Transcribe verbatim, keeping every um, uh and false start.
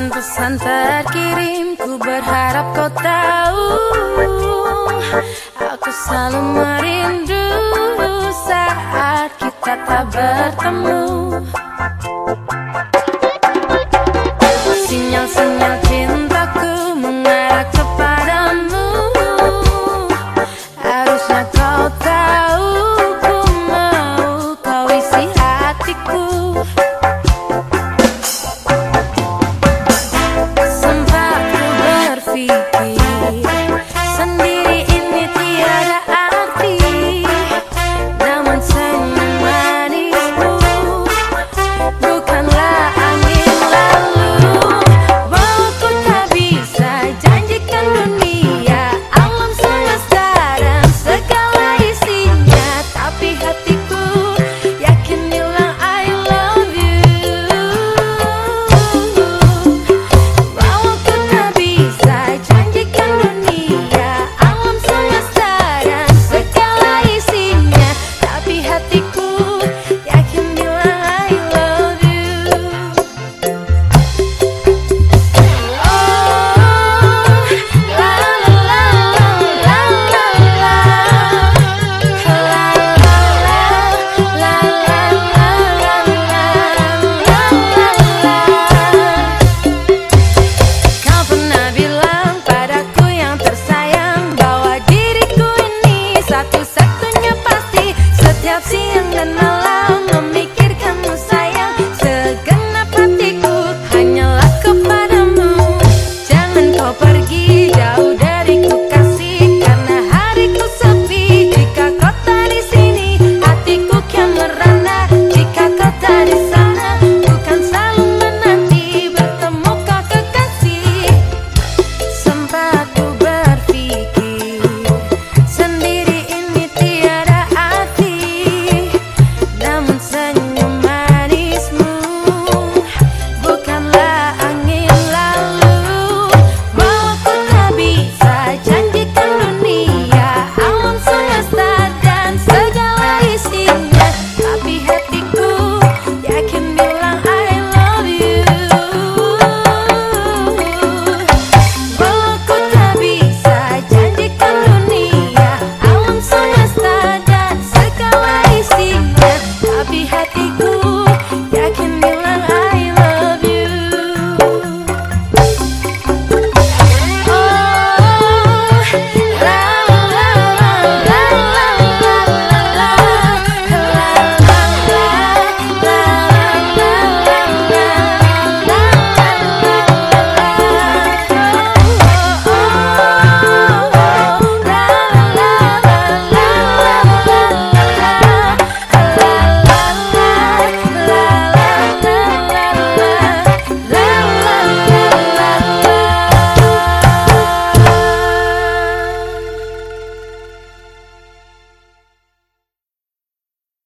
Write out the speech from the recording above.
Pesan-pesan terkirim, ku berharap kau tahu aku selalu merindu saat kita tak bertemu. Sinyal-sinyal cintaku mengarah kepadamu. Harusnya kau tahu ku mau kau isi hatiku. Sempat ku berpikir sendiri ini tiada arti, namun senyum manismu bukanlah angin lalu. Walau ku tak bisa janjikan dunia, alam semesta dan segala isinya, tapi hatiku yakin bilang I love you. Walau ku tak bisa janjikan dunia, alam semesta dan segala isinya, tapi hatiku yakin bilang I love you. Kau pernah bilang padaku yang tersayang bahwa diriku ini satu-satunya pasti. Setiap siang dan malam memikirkanmu sayang, segenap hatiku hanyalah kepadamu. Jangan kau pergi jauh dariku kasih, karena hariku sepi jika kau tak di sini. Hatiku kian merana jika kau tak di sana. Bukan selalu menanti bertemu kau kekasih. Sempat ku berpikir sendiri ini tiada arti, namun senyum manismu bukanlah angin lalu. Walau ku tak bisa janjikan dunia, alam semesta dan segala isinya, tapi hatiku yakin bilang I love you. Walau ku tak bisa janjikan dunia, alam semesta dan segala isinya, tapi hati